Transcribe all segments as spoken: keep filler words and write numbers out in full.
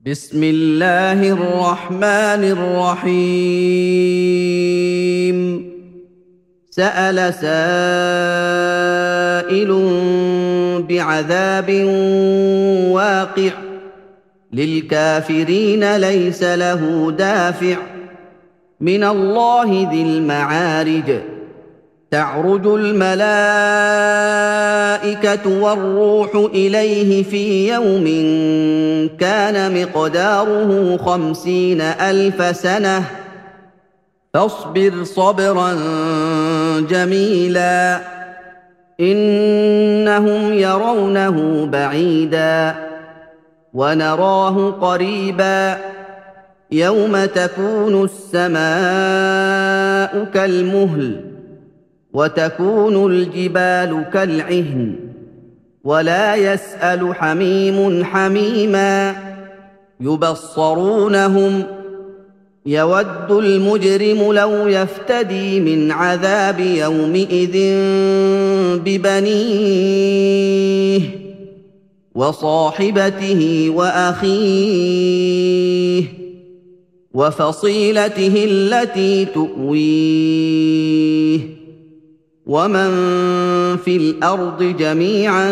بسم الله الرحمن الرحيم سأل سائل بعذاب واقع للكافرين ليس له دافع من الله ذي المعارج تعرج الملائكة والروح إليه في يوم كان مقداره خمسين ألف سنة فاصبر صبرا جميلا إنهم يرونه بعيدا ونراه قريبا يوم تكون السماء كالمهل وتكون الجبال كالعهن ولا يسأل حميم حميما يبصرونهم يود المجرم لو يفتدي من عذاب يومئذ ببنيه وصاحبته وأخيه وفصيلته التي تؤويه ومن في الأرض جميعا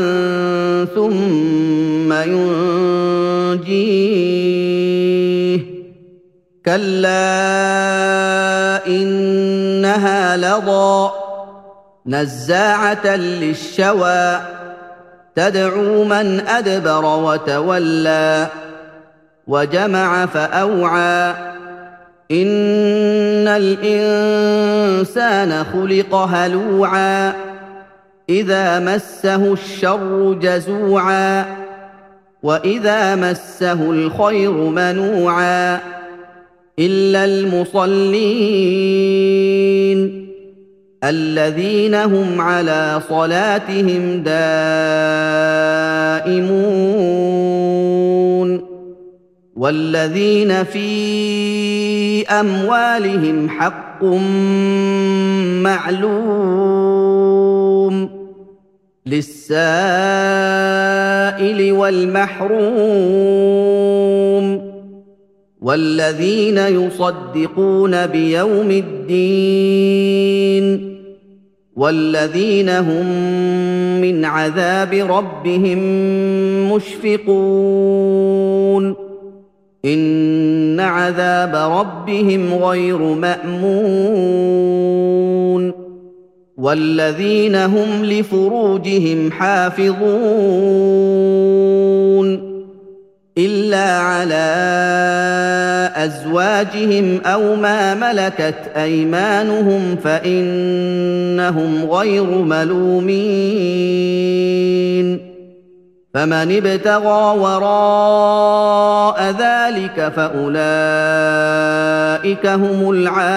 ثم ينجيه كلا إنها لظى نزاعة للشوى تدعو من أدبر وتولى وجمع فأوعى إن الإنسان خلق هلوعا إذا مسه الشر جزوعا وإذا مسه الخير منوعا إلا المصلين الذين هم على صلاتهم دائمون والذين في أموالهم حق معلوم للسائل والمحروم والذين يصدقون بيوم الدين والذين هم من عذاب ربهم مشفقون إن عذاب ربهم غير مأمون والذين هم لفروجهم حافظون إلا على أزواجهم أو ما ملكت أيمانهم فإنهم غير ملومين فمن ابتغى وراء ذلك فأولئك هم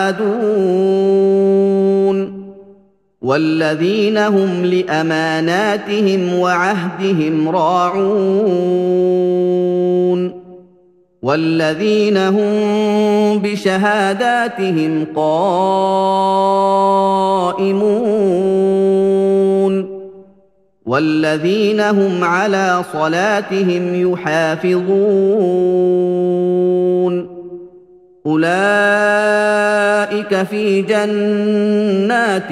العادون والذين هم لأماناتهم وعهدهم راعون والذين هم بشهاداتهم قائمون والذين هم على صلاتهم يحافظون أولئك في جنات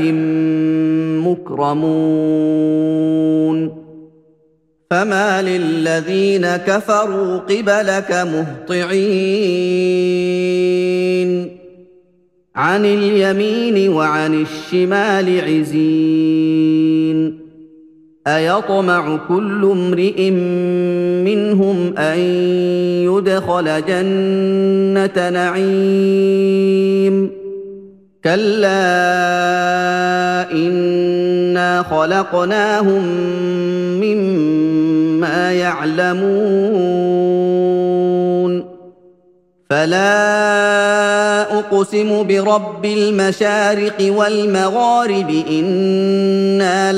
مكرمون فما للذين كفروا قبلك مهطعين عن اليمين وعن الشمال عزين أيطمع كل امرئ منهم أن يدخل جنة نعيم كلا إنا خلقناهم مما يعلمون فلا أقسم برب المشارق والمغارب إنا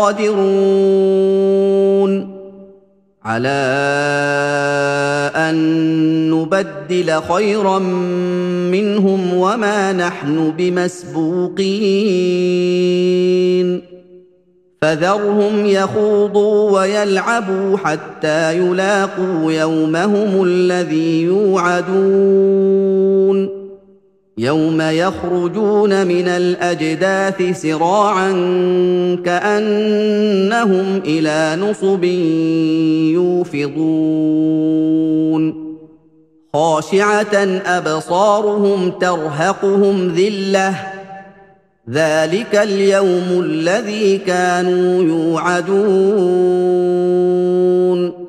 لقادرون على أن نبدل خيرا منهم وما نحن بمسبوقين فذرهم يخوضوا ويلعبوا حتى يلاقوا يومهم الذي يوعدون يوم يخرجون من الأجداث سراعا كأنهم إلى نصب يوفضون خاشعة أبصارهم ترهقهم ذلة ذلك اليوم الذي كانوا يوعدون